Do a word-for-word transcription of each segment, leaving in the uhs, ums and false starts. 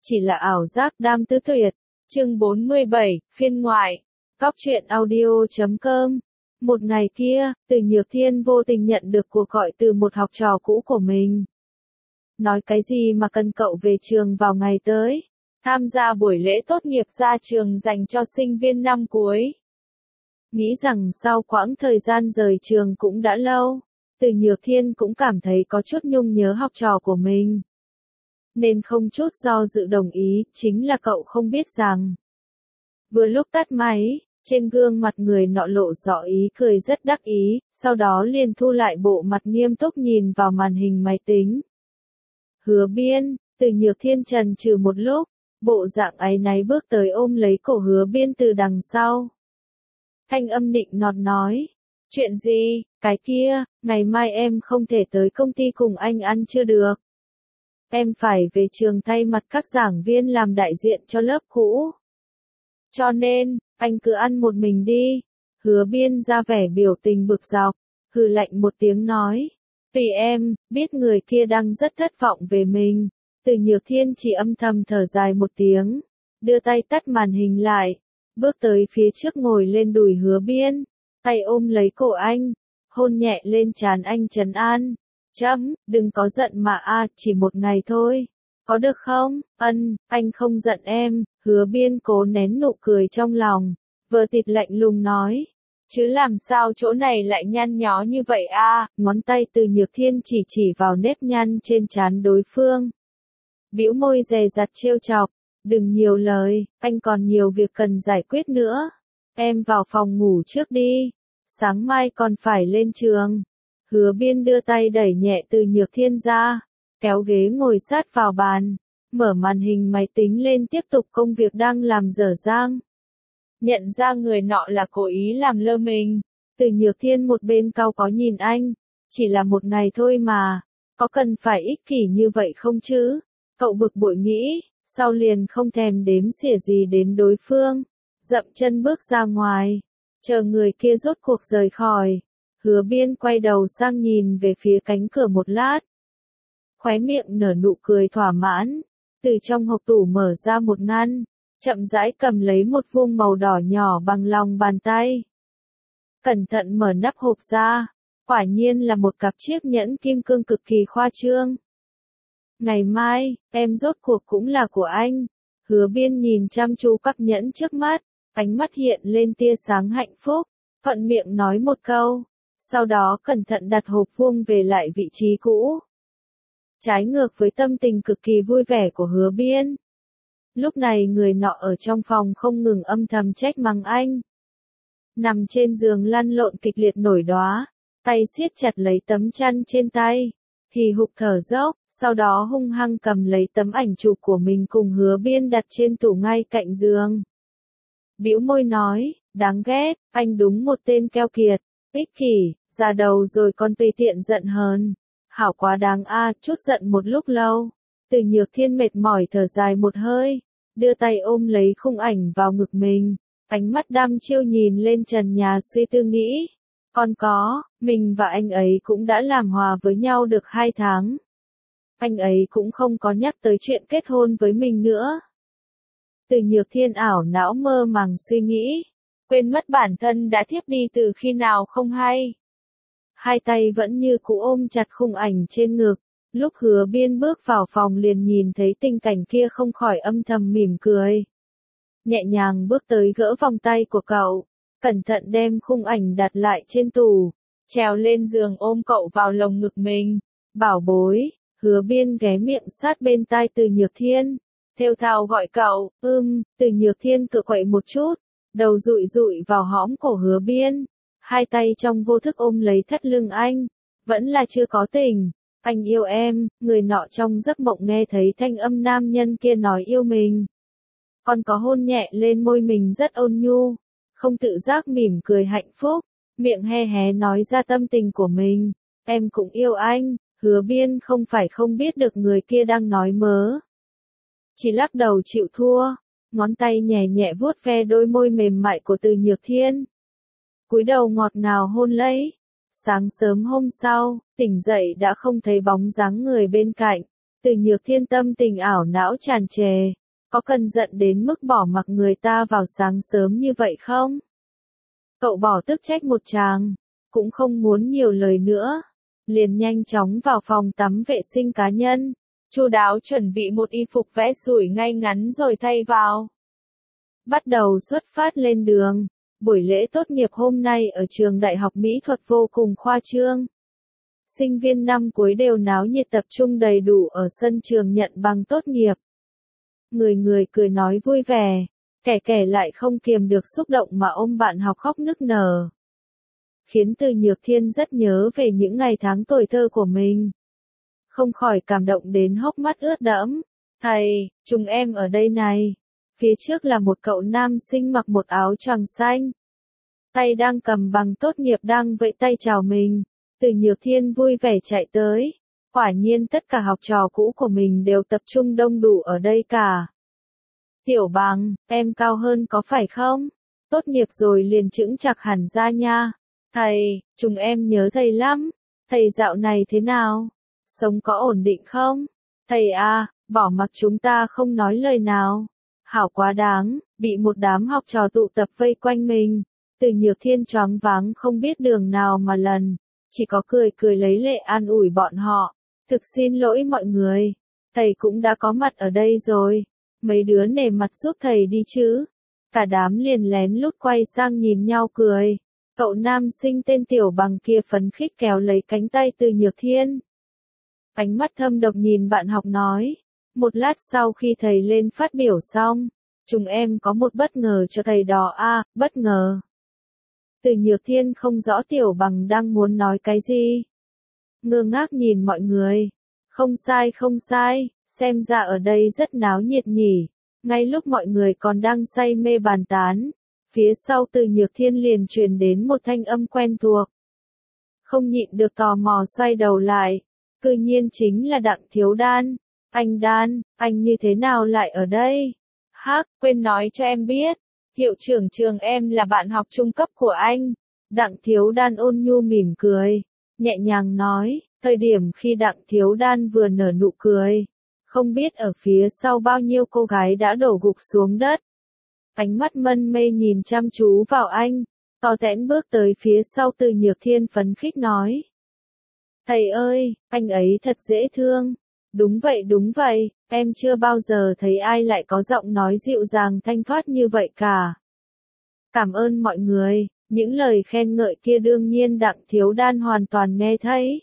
chỉ là ảo giác đam tứ tuyệt. Chương bốn mươi bảy, phiên ngoại. Cóc truyện audio chấm com. Một ngày kia, Từ Nhược Thiên vô tình nhận được cuộc gọi từ một học trò cũ của mình. Nói cái gì mà cần cậu về trường vào ngày tới, tham gia buổi lễ tốt nghiệp ra trường dành cho sinh viên năm cuối. Nghĩ rằng sau quãng thời gian rời trường cũng đã lâu, Từ Nhược Thiên cũng cảm thấy có chút nhung nhớ học trò của mình. Nên không chút do dự đồng ý, chính là cậu không biết rằng. Vừa lúc tắt máy, trên gương mặt người nọ lộ rõ ý cười rất đắc ý, sau đó liền thu lại bộ mặt nghiêm túc nhìn vào màn hình máy tính. Hứa Biên, Từ Nhược Thiên chần chừ một lúc, bộ dạng áy náy bước tới ôm lấy cổ Hứa Biên từ đằng sau. Thanh âm nịnh nọt nói, chuyện gì, cái kia, ngày mai em không thể tới công ty cùng anh ăn chưa được. Em phải về trường thay mặt các giảng viên làm đại diện cho lớp cũ. Cho nên, anh cứ ăn một mình đi. Hứa Biên ra vẻ biểu tình bực dọc, hừ lạnh một tiếng nói. Tùy em, biết người kia đang rất thất vọng về mình. Từ Nhược Thiên chỉ âm thầm thở dài một tiếng, đưa tay tắt màn hình lại, bước tới phía trước ngồi lên đùi Hứa Biên, tay ôm lấy cổ anh, hôn nhẹ lên trán anh trấn an. Chấm, đừng có giận mà a, chỉ một ngày thôi. Có được không? Ân, anh không giận em. Hứa Biên cố nén nụ cười trong lòng, vờ tịt lạnh lùng nói. Chứ làm sao chỗ này lại nhăn nhó như vậy a? Ngón tay Từ Nhược Thiên chỉ chỉ vào nếp nhăn trên trán đối phương. Bĩu môi dè dặt trêu chọc. Đừng nhiều lời, anh còn nhiều việc cần giải quyết nữa. Em vào phòng ngủ trước đi. Sáng mai còn phải lên trường. Hứa Biên đưa tay đẩy nhẹ Từ Nhược Thiên ra, kéo ghế ngồi sát vào bàn, mở màn hình máy tính lên tiếp tục công việc đang làm dở dang. Nhận ra người nọ là cố ý làm lơ mình, Từ Nhược Thiên một bên cau có nhìn anh, chỉ là một ngày thôi mà, có cần phải ích kỷ như vậy không chứ? Cậu bực bội nghĩ, sau liền không thèm đếm xỉa gì đến đối phương, dậm chân bước ra ngoài, chờ người kia rốt cuộc rời khỏi. Hứa Biên quay đầu sang nhìn về phía cánh cửa một lát. Khóe miệng nở nụ cười thỏa mãn, từ trong hộc tủ mở ra một ngăn, chậm rãi cầm lấy một vuông màu đỏ nhỏ bằng lòng bàn tay. Cẩn thận mở nắp hộp ra, quả nhiên là một cặp chiếc nhẫn kim cương cực kỳ khoa trương. Ngày mai, em rốt cuộc cũng là của anh. Hứa Biên nhìn chăm chú cặp nhẫn trước mắt, ánh mắt hiện lên tia sáng hạnh phúc, thuận miệng nói một câu. Sau đó cẩn thận đặt hộp vuông về lại vị trí cũ. Trái ngược với tâm tình cực kỳ vui vẻ của Hứa Biên. Lúc này người nọ ở trong phòng không ngừng âm thầm trách mắng anh. Nằm trên giường lăn lộn kịch liệt nổi đóa, tay siết chặt lấy tấm chăn trên tay, hì hục thở dốc, sau đó hung hăng cầm lấy tấm ảnh chụp của mình cùng Hứa Biên đặt trên tủ ngay cạnh giường. Bĩu môi nói, đáng ghét, anh đúng một tên keo kiệt. Ích kỷ, già đầu rồi còn tùy tiện giận hờn. Hảo quá đáng a, chút giận một lúc lâu. Từ Nhược Thiên mệt mỏi thở dài một hơi, đưa tay ôm lấy khung ảnh vào ngực mình, ánh mắt đăm chiêu nhìn lên trần nhà suy tư nghĩ. Còn có, mình và anh ấy cũng đã làm hòa với nhau được hai tháng. Anh ấy cũng không có nhắc tới chuyện kết hôn với mình nữa. Từ Nhược Thiên ảo não mơ màng suy nghĩ. Quên mất bản thân đã thiếp đi từ khi nào không hay. Hai tay vẫn như cũ ôm chặt khung ảnh trên ngực, lúc Hứa Biên bước vào phòng liền nhìn thấy tình cảnh kia không khỏi âm thầm mỉm cười. Nhẹ nhàng bước tới gỡ vòng tay của cậu, cẩn thận đem khung ảnh đặt lại trên tủ, trèo lên giường ôm cậu vào lồng ngực mình. Bảo bối, Hứa Biên ghé miệng sát bên tai Từ Nhược Thiên, thều thào gọi cậu, ưm, Từ Nhược Thiên cựa quậy một chút. Đầu dụi dụi vào hõm cổ Hứa Biên, hai tay trong vô thức ôm lấy thắt lưng anh, vẫn là chưa có tình. Anh yêu em, người nọ trong giấc mộng nghe thấy thanh âm nam nhân kia nói yêu mình. Còn có hôn nhẹ lên môi mình rất ôn nhu, không tự giác mỉm cười hạnh phúc, miệng hé hé nói ra tâm tình của mình. Em cũng yêu anh. Hứa Biên không phải không biết được người kia đang nói mớ, chỉ lắc đầu chịu thua. Ngón tay nhẹ nhẹ vuốt ve đôi môi mềm mại của Từ Nhược Thiên. Cúi đầu ngọt ngào hôn lấy. Sáng sớm hôm sau, tỉnh dậy đã không thấy bóng dáng người bên cạnh. Từ Nhược Thiên tâm tình ảo não tràn trề, có cần giận đến mức bỏ mặc người ta vào sáng sớm như vậy không? Cậu bỏ tức trách một tràng, cũng không muốn nhiều lời nữa, liền nhanh chóng vào phòng tắm vệ sinh cá nhân, chu đáo chuẩn bị một y phục vẽ sủi ngay ngắn rồi thay vào. Bắt đầu xuất phát lên đường, buổi lễ tốt nghiệp hôm nay ở trường Đại học Mỹ thuật vô cùng khoa trương. Sinh viên năm cuối đều náo nhiệt tập trung đầy đủ ở sân trường nhận bằng tốt nghiệp. Người người cười nói vui vẻ, kẻ kẻ lại không kiềm được xúc động mà ôm bạn học khóc nức nở. Khiến Từ Nhược Thiên rất nhớ về những ngày tháng tuổi thơ của mình. Không khỏi cảm động đến hốc mắt ướt đẫm. Thầy, chúng em ở đây này. Phía trước là một cậu nam sinh mặc một áo choàng xanh. Tay đang cầm bằng tốt nghiệp đang vẫy tay chào mình. Từ Nhược Thiên vui vẻ chạy tới. Quả nhiên tất cả học trò cũ của mình đều tập trung đông đủ ở đây cả. Tiểu Bằng, em cao hơn có phải không? Tốt nghiệp rồi liền chững chạc hẳn ra nha. Thầy, chúng em nhớ thầy lắm. Thầy dạo này thế nào? Sống có ổn định không? Thầy à, bỏ mặc chúng ta không nói lời nào. Hảo quá đáng, bị một đám học trò tụ tập vây quanh mình. Từ Nhược Thiên choáng váng không biết đường nào mà lần. Chỉ có cười cười lấy lệ an ủi bọn họ. Thực xin lỗi mọi người. Thầy cũng đã có mặt ở đây rồi. Mấy đứa nể mặt giúp thầy đi chứ. Cả đám liền lén lút quay sang nhìn nhau cười. Cậu nam sinh tên Tiểu Bằng kia phấn khích kéo lấy cánh tay Từ Nhược Thiên. Ánh mắt thâm độc nhìn bạn học nói. Một lát sau khi thầy lên phát biểu xong, chúng em có một bất ngờ cho thầy đó a, à, bất ngờ. Từ Nhược Thiên không rõ Tiểu Bằng đang muốn nói cái gì. Ngơ ngác nhìn mọi người. Không sai không sai, xem ra ở đây rất náo nhiệt nhỉ. Ngay lúc mọi người còn đang say mê bàn tán, phía sau Từ Nhược Thiên liền truyền đến một thanh âm quen thuộc. Không nhịn được tò mò xoay đầu lại, cư nhiên chính là Đặng Thiếu Đan. Anh Đan, anh như thế nào lại ở đây? Hắc, quên nói cho em biết, hiệu trưởng trường em là bạn học trung cấp của anh. Đặng Thiếu Đan ôn nhu mỉm cười, nhẹ nhàng nói, thời điểm khi Đặng Thiếu Đan vừa nở nụ cười, không biết ở phía sau bao nhiêu cô gái đã đổ gục xuống đất. Ánh mắt mân mê nhìn chăm chú vào anh, to tẽn bước tới phía sau Từ Nhược Thiên phấn khích nói. Thầy ơi, anh ấy thật dễ thương. Đúng vậy đúng vậy, em chưa bao giờ thấy ai lại có giọng nói dịu dàng thanh thoát như vậy cả. Cảm ơn mọi người, những lời khen ngợi kia đương nhiên Đặng Thiếu Đan hoàn toàn nghe thấy.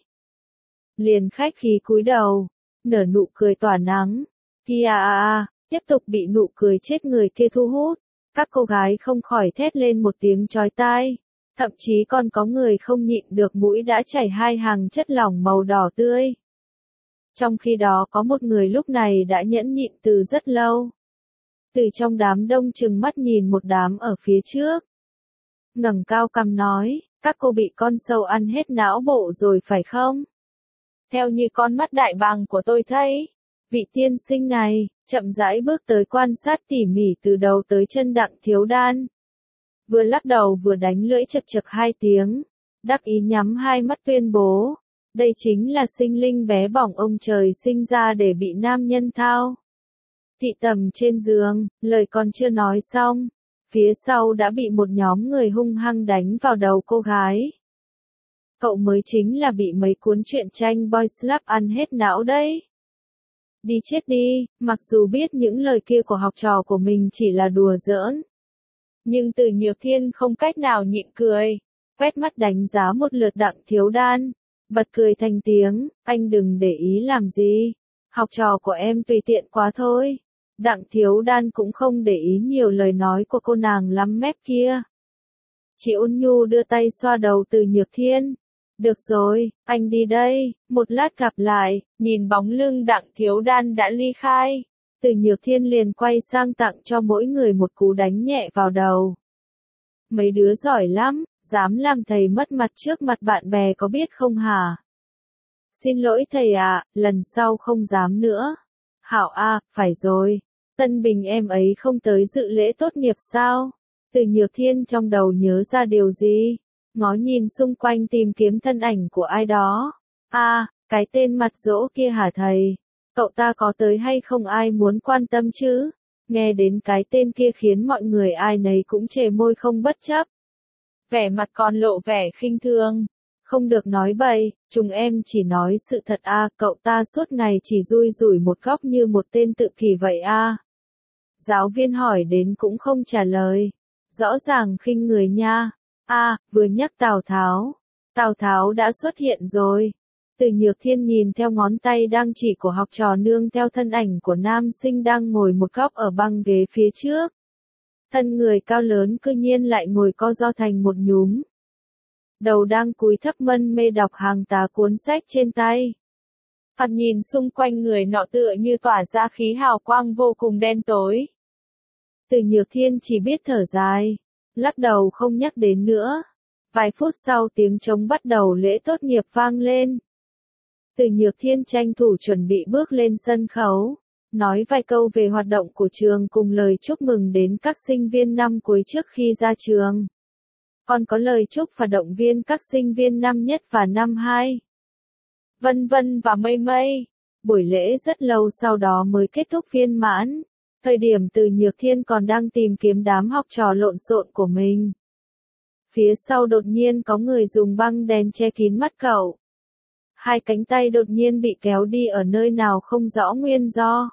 Liền khách khí cúi đầu, nở nụ cười tỏa nắng. Kia à à, tiếp tục bị nụ cười chết người kia thu hút. Các cô gái không khỏi thét lên một tiếng chói tai. Thậm chí còn có người không nhịn được mũi đã chảy hai hàng chất lỏng màu đỏ tươi. Trong khi đó có một người lúc này đã nhẫn nhịn từ rất lâu. Từ trong đám đông chừng mắt nhìn một đám ở phía trước. Ngẩng cao cằm nói, các cô bị con sâu ăn hết não bộ rồi phải không? Theo như con mắt đại bàng của tôi thấy, vị tiên sinh này, chậm rãi bước tới quan sát tỉ mỉ từ đầu tới chân Đặng Thiếu Đan. Vừa lắc đầu vừa đánh lưỡi chật chật hai tiếng, đắc ý nhắm hai mắt tuyên bố. Đây chính là sinh linh bé bỏng ông trời sinh ra để bị nam nhân thao. Thị tầm trên giường, lời còn chưa nói xong, phía sau đã bị một nhóm người hung hăng đánh vào đầu cô gái. Cậu mới chính là bị mấy cuốn truyện tranh boy slap ăn hết não đấy. Đi chết đi, mặc dù biết những lời kia của học trò của mình chỉ là đùa giỡn. Nhưng Từ Nhược Thiên không cách nào nhịn cười, quét mắt đánh giá một lượt Đặng Thiếu Đan. Bật cười thành tiếng, anh đừng để ý làm gì. Học trò của em tùy tiện quá thôi. Đặng Thiếu Đan cũng không để ý nhiều lời nói của cô nàng lắm mép kia. Chị ôn nhu đưa tay xoa đầu Từ Nhược Thiên. Được rồi, anh đi đây, một lát gặp lại. Nhìn bóng lưng Đặng Thiếu Đan đã ly khai, Từ Nhược Thiên liền quay sang tặng cho mỗi người một cú đánh nhẹ vào đầu. Mấy đứa giỏi lắm. Dám làm thầy mất mặt trước mặt bạn bè có biết không hả? Xin lỗi thầy ạ, à, lần sau không dám nữa. Hảo a, à, phải rồi. Tân Bình em ấy không tới dự lễ tốt nghiệp sao? Từ Nhược Thiên trong đầu nhớ ra điều gì? Ngó nhìn xung quanh tìm kiếm thân ảnh của ai đó. A, à, cái tên mặt dỗ kia hả thầy? Cậu ta có tới hay không ai muốn quan tâm chứ? Nghe đến cái tên kia khiến mọi người ai nấy cũng chề môi không bất chấp. Vẻ mặt còn lộ vẻ khinh thường. Không được nói bậy, chúng em chỉ nói sự thật a, cậu ta suốt ngày chỉ rui rủi một góc như một tên tự kỷ vậy a. Giáo viên hỏi đến cũng không trả lời. Rõ ràng khinh người nha. A, vừa nhắc Tào Tháo. Tào Tháo đã xuất hiện rồi. Từ Nhược Thiên nhìn theo ngón tay đang chỉ của học trò nương theo thân ảnh của nam sinh đang ngồi một góc ở băng ghế phía trước. Thân người cao lớn cư nhiên lại ngồi co ro thành một nhúm. Đầu đang cúi thấp mân mê đọc hàng tá cuốn sách trên tay. Thoạt nhìn xung quanh người nọ tựa như tỏa ra khí hào quang vô cùng đen tối. Từ Nhược Thiên chỉ biết thở dài, lắc đầu không nhắc đến nữa. Vài phút sau tiếng trống bắt đầu lễ tốt nghiệp vang lên. Từ Nhược Thiên tranh thủ chuẩn bị bước lên sân khấu, nói vài câu về hoạt động của trường cùng lời chúc mừng đến các sinh viên năm cuối trước khi ra trường. Còn có lời chúc và động viên các sinh viên năm nhất và năm hai. Vân vân và mây mây. Buổi lễ rất lâu sau đó mới kết thúc viên mãn. Thời điểm Từ Nhược Thiên còn đang tìm kiếm đám học trò lộn xộn của mình. Phía sau đột nhiên có người dùng băng đèn che kín mắt cậu. Hai cánh tay đột nhiên bị kéo đi ở nơi nào không rõ nguyên do.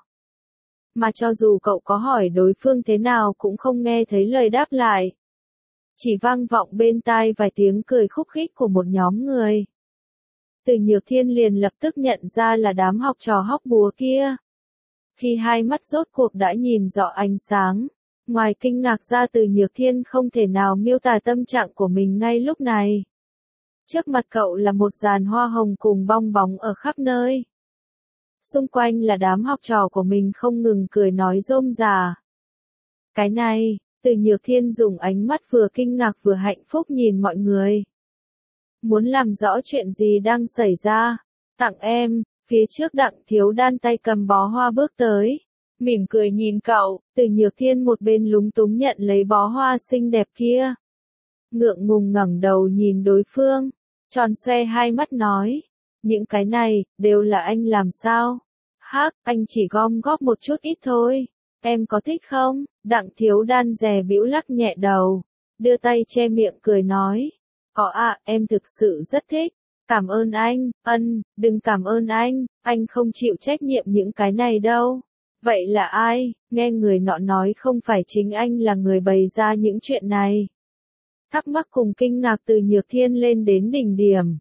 Mà cho dù cậu có hỏi đối phương thế nào cũng không nghe thấy lời đáp lại. Chỉ vang vọng bên tai vài tiếng cười khúc khích của một nhóm người. Từ Nhược Thiên liền lập tức nhận ra là đám học trò hóc búa kia. Khi hai mắt rốt cuộc đã nhìn rõ ánh sáng, ngoài kinh ngạc ra Từ Nhược Thiên không thể nào miêu tả tâm trạng của mình ngay lúc này. Trước mặt cậu là một dàn hoa hồng cùng bong bóng ở khắp nơi. Xung quanh là đám học trò của mình không ngừng cười nói rôm rả. Cái này, Từ Nhược Thiên dùng ánh mắt vừa kinh ngạc vừa hạnh phúc nhìn mọi người. Muốn làm rõ chuyện gì đang xảy ra. Tặng em, phía trước Đặng Thiếu Đan tay cầm bó hoa bước tới. Mỉm cười nhìn cậu, Từ Nhược Thiên một bên lúng túng nhận lấy bó hoa xinh đẹp kia. Ngượng ngùng ngẩng đầu nhìn đối phương, tròn xoe hai mắt nói. Những cái này, đều là anh làm sao? Hắc, anh chỉ gom góp một chút ít thôi. Em có thích không? Đặng Thiếu Đan dè bĩu lắc nhẹ đầu, đưa tay che miệng cười nói. Có ạ, em thực sự rất thích. Cảm ơn anh, ân, đừng cảm ơn anh, anh không chịu trách nhiệm những cái này đâu. Vậy là ai? Nghe người nọ nói không phải chính anh là người bày ra những chuyện này. Thắc mắc cùng kinh ngạc Từ Nhược Thiên lên đến đỉnh điểm.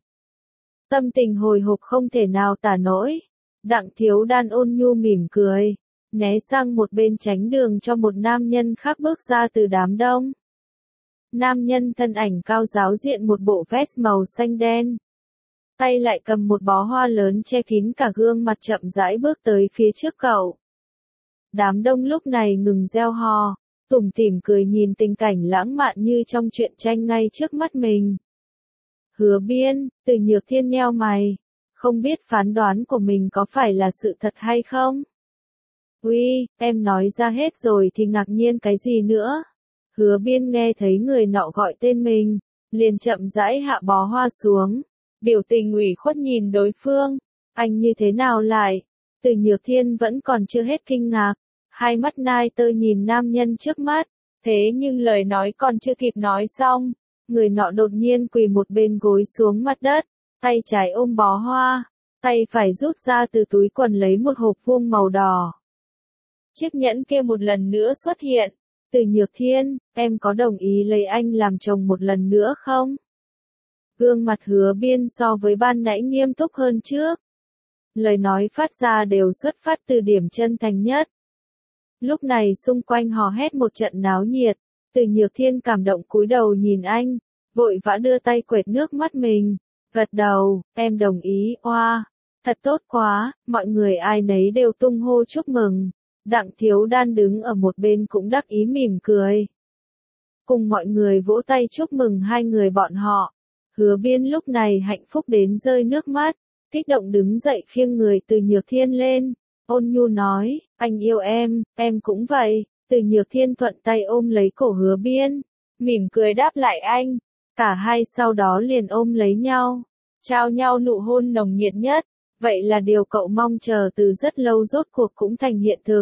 Tâm tình hồi hộp không thể nào tả nổi. Đặng Thiếu Đan ôn nhu mỉm cười, né sang một bên tránh đường cho một nam nhân khác bước ra từ đám đông. Nam nhân thân ảnh cao ráo diện một bộ vest màu xanh đen. Tay lại cầm một bó hoa lớn che kín cả gương mặt chậm rãi bước tới phía trước cậu. Đám đông lúc này ngừng reo hò, tủm tỉm cười nhìn tình cảnh lãng mạn như trong truyện tranh ngay trước mắt mình. Hứa Biên, Từ Nhược Thiên nheo mày, không biết phán đoán của mình có phải là sự thật hay không? Uy, em nói ra hết rồi thì ngạc nhiên cái gì nữa? Hứa Biên nghe thấy người nọ gọi tên mình, liền chậm rãi hạ bó hoa xuống, biểu tình ủy khuất nhìn đối phương. Anh như thế nào lại? Từ Nhược Thiên vẫn còn chưa hết kinh ngạc, hai mắt nai tơ nhìn nam nhân trước mắt, thế nhưng lời nói còn chưa kịp nói xong, người nọ đột nhiên quỳ một bên gối xuống mặt đất, tay trái ôm bó hoa, tay phải rút ra từ túi quần lấy một hộp vuông màu đỏ. Chiếc nhẫn kia một lần nữa xuất hiện. Từ Nhược Thiên, em có đồng ý lấy anh làm chồng một lần nữa không? Gương mặt Hứa Biên so với ban nãy nghiêm túc hơn trước. Lời nói phát ra đều xuất phát từ điểm chân thành nhất. Lúc này xung quanh hò hét một trận náo nhiệt. Từ Nhược Thiên cảm động cúi đầu nhìn anh, vội vã đưa tay quệt nước mắt mình, gật đầu, em đồng ý, oa, thật tốt quá, mọi người ai nấy đều tung hô chúc mừng. Đặng Thiếu Đan đứng ở một bên cũng đắc ý mỉm cười. Cùng mọi người vỗ tay chúc mừng hai người bọn họ. Hứa Biên lúc này hạnh phúc đến rơi nước mắt, kích động đứng dậy khiêng người Từ Nhược Thiên lên, ôn nhu nói, anh yêu em, em cũng vậy. Từ Nhược Thiên thuận tay ôm lấy cổ Hứa Biên, mỉm cười đáp lại anh. Cả hai sau đó liền ôm lấy nhau, trao nhau nụ hôn nồng nhiệt nhất. Vậy là điều cậu mong chờ từ rất lâu rốt cuộc cũng thành hiện thực.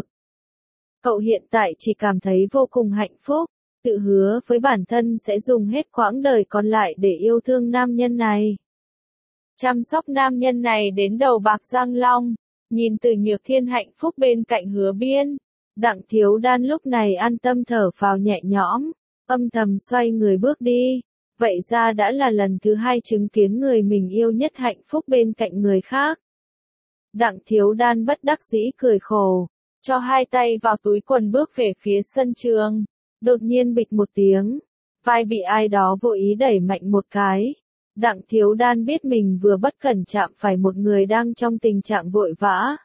Cậu hiện tại chỉ cảm thấy vô cùng hạnh phúc, tự hứa với bản thân sẽ dùng hết quãng đời còn lại để yêu thương nam nhân này. Chăm sóc nam nhân này đến đầu bạc răng long, nhìn Từ Nhược Thiên hạnh phúc bên cạnh Hứa Biên. Đặng Thiếu Đan lúc này an tâm thở phào nhẹ nhõm, âm thầm xoay người bước đi. Vậy ra đã là lần thứ hai chứng kiến người mình yêu nhất hạnh phúc bên cạnh người khác. Đặng Thiếu Đan bất đắc dĩ cười khổ, cho hai tay vào túi quần bước về phía sân trường. Đột nhiên bịch một tiếng, vai bị ai đó vô ý đẩy mạnh một cái. Đặng Thiếu Đan biết mình vừa bất cẩn chạm phải một người đang trong tình trạng vội vã.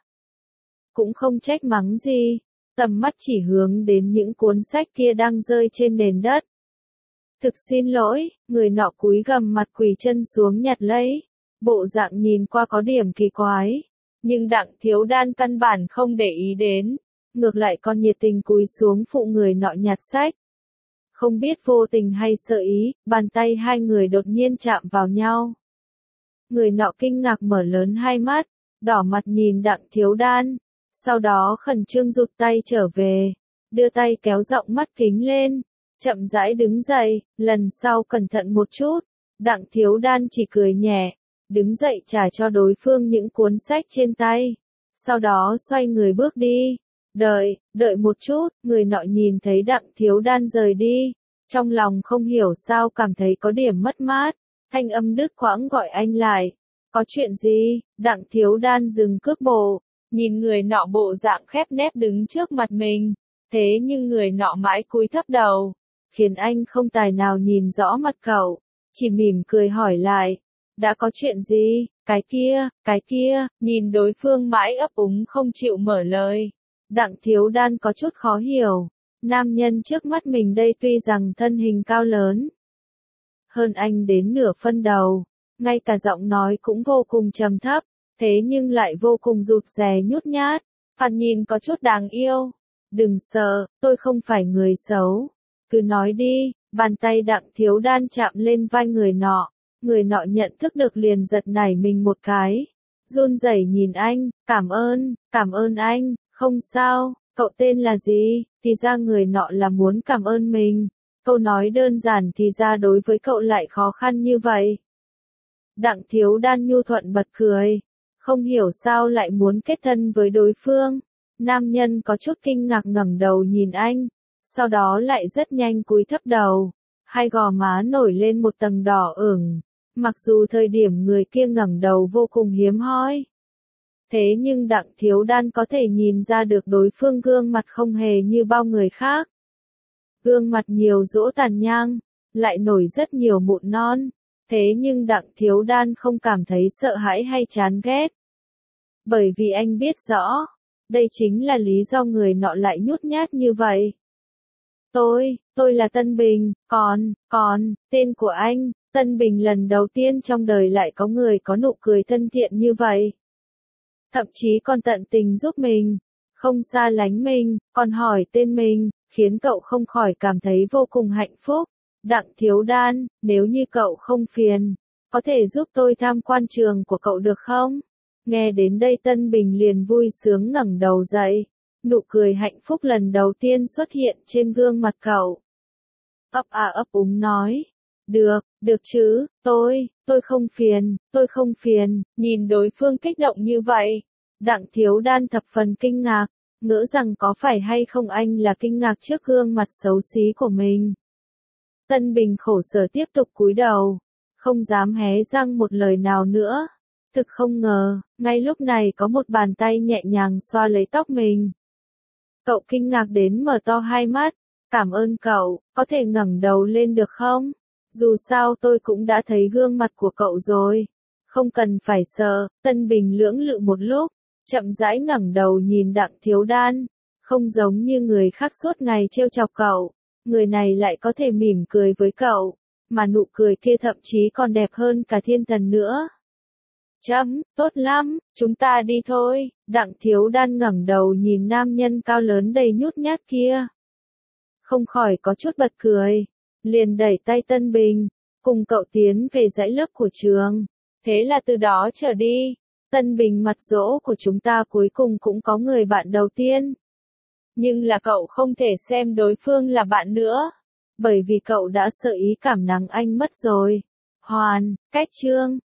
Cũng không trách mắng gì, tầm mắt chỉ hướng đến những cuốn sách kia đang rơi trên nền đất. Thực xin lỗi, người nọ cúi gằm mặt quỳ chân xuống nhặt lấy. Bộ dạng nhìn qua có điểm kỳ quái, nhưng Đặng Thiếu Đan căn bản không để ý đến, ngược lại còn nhiệt tình cúi xuống phụ người nọ nhặt sách. Không biết vô tình hay sợ ý, bàn tay hai người đột nhiên chạm vào nhau. Người nọ kinh ngạc mở lớn hai mắt, đỏ mặt nhìn Đặng Thiếu Đan, sau đó khẩn trương rụt tay trở về, đưa tay kéo rộng mắt kính lên, chậm rãi đứng dậy, lần sau cẩn thận một chút. Đặng Thiếu Đan chỉ cười nhẹ, đứng dậy trả cho đối phương những cuốn sách trên tay, sau đó xoay người bước đi. Đợi, đợi một chút, người nọ nhìn thấy Đặng Thiếu Đan rời đi, trong lòng không hiểu sao cảm thấy có điểm mất mát, thanh âm đứt quãng gọi anh lại. Có chuyện gì? Đặng Thiếu Đan dừng cước bộ, nhìn người nọ bộ dạng khép nép đứng trước mặt mình, thế nhưng người nọ mãi cúi thấp đầu, khiến anh không tài nào nhìn rõ mặt cậu, chỉ mỉm cười hỏi lại, đã có chuyện gì? Cái kia, cái kia, nhìn đối phương mãi ấp úng không chịu mở lời. Đặng Thiếu Đan có chút khó hiểu, nam nhân trước mắt mình đây tuy rằng thân hình cao lớn hơn anh đến nửa phân đầu, ngay cả giọng nói cũng vô cùng trầm thấp, thế nhưng lại vô cùng rụt rè nhút nhát, thoạt nhìn có chút đáng yêu. Đừng sợ, tôi không phải người xấu, cứ nói đi. Bàn tay Đặng Thiếu Đan chạm lên vai người nọ, người nọ nhận thức được liền giật nảy mình một cái, run rẩy nhìn anh, cảm ơn, cảm ơn anh. Không sao, cậu tên là gì? Thì ra người nọ là muốn cảm ơn mình. Câu nói đơn giản thì ra đối với cậu lại khó khăn như vậy. Đặng Thiếu Đan nhu thuận bật cười, không hiểu sao lại muốn kết thân với đối phương. Nam nhân có chút kinh ngạc ngẩng đầu nhìn anh, sau đó lại rất nhanh cúi thấp đầu, hai gò má nổi lên một tầng đỏ ửng. Mặc dù thời điểm người kia ngẩng đầu vô cùng hiếm hoi, thế nhưng Đặng Thiếu Đan có thể nhìn ra được đối phương gương mặt không hề như bao người khác. Gương mặt nhiều rỗ tàn nhang, lại nổi rất nhiều mụn non, thế nhưng Đặng Thiếu Đan không cảm thấy sợ hãi hay chán ghét. Bởi vì anh biết rõ, đây chính là lý do người nọ lại nhút nhát như vậy. Tôi, tôi là Tân Bình, còn, còn, tên của anh. Tân Bình lần đầu tiên trong đời lại có người có nụ cười thân thiện như vậy. Thậm chí còn tận tình giúp mình, không xa lánh mình, còn hỏi tên mình, khiến cậu không khỏi cảm thấy vô cùng hạnh phúc. Đặng Thiếu Đan, nếu như cậu không phiền, có thể giúp tôi tham quan trường của cậu được không? Nghe đến đây Tân Bình liền vui sướng ngẩng đầu dậy, nụ cười hạnh phúc lần đầu tiên xuất hiện trên gương mặt cậu. Ấp à ấp úng nói, được, được chứ, tôi, tôi không phiền, tôi không phiền. Nhìn đối phương kích động như vậy, Đặng Thiếu Đan thập phần kinh ngạc, ngỡ rằng có phải hay không anh là kinh ngạc trước gương mặt xấu xí của mình. Tân Bình khổ sở tiếp tục cúi đầu, không dám hé răng một lời nào nữa. Thực không ngờ, ngay lúc này có một bàn tay nhẹ nhàng xoa lấy tóc mình. Cậu kinh ngạc đến mở to hai mắt, cảm ơn cậu, có thể ngẩng đầu lên được không? Dù sao tôi cũng đã thấy gương mặt của cậu rồi. Không cần phải sợ. Tân Bình lưỡng lự một lúc, chậm rãi ngẩng đầu nhìn Đặng Thiếu Đan. Không giống như người khác suốt ngày trêu chọc cậu, người này lại có thể mỉm cười với cậu, mà nụ cười kia thậm chí còn đẹp hơn cả thiên thần nữa. Chấm, tốt lắm, chúng ta đi thôi. Đặng Thiếu Đan ngẩng đầu nhìn nam nhân cao lớn đầy nhút nhát kia, không khỏi có chút bật cười, liền đẩy tay Tân Bình, cùng cậu tiến về dãy lớp của trường. Thế là từ đó trở đi, Tân Bình mặt dỗ của chúng ta cuối cùng cũng có người bạn đầu tiên. Nhưng là cậu không thể xem đối phương là bạn nữa. Bởi vì cậu đã sợ ý cảm nắng anh mất rồi. Hoàn, cách chương.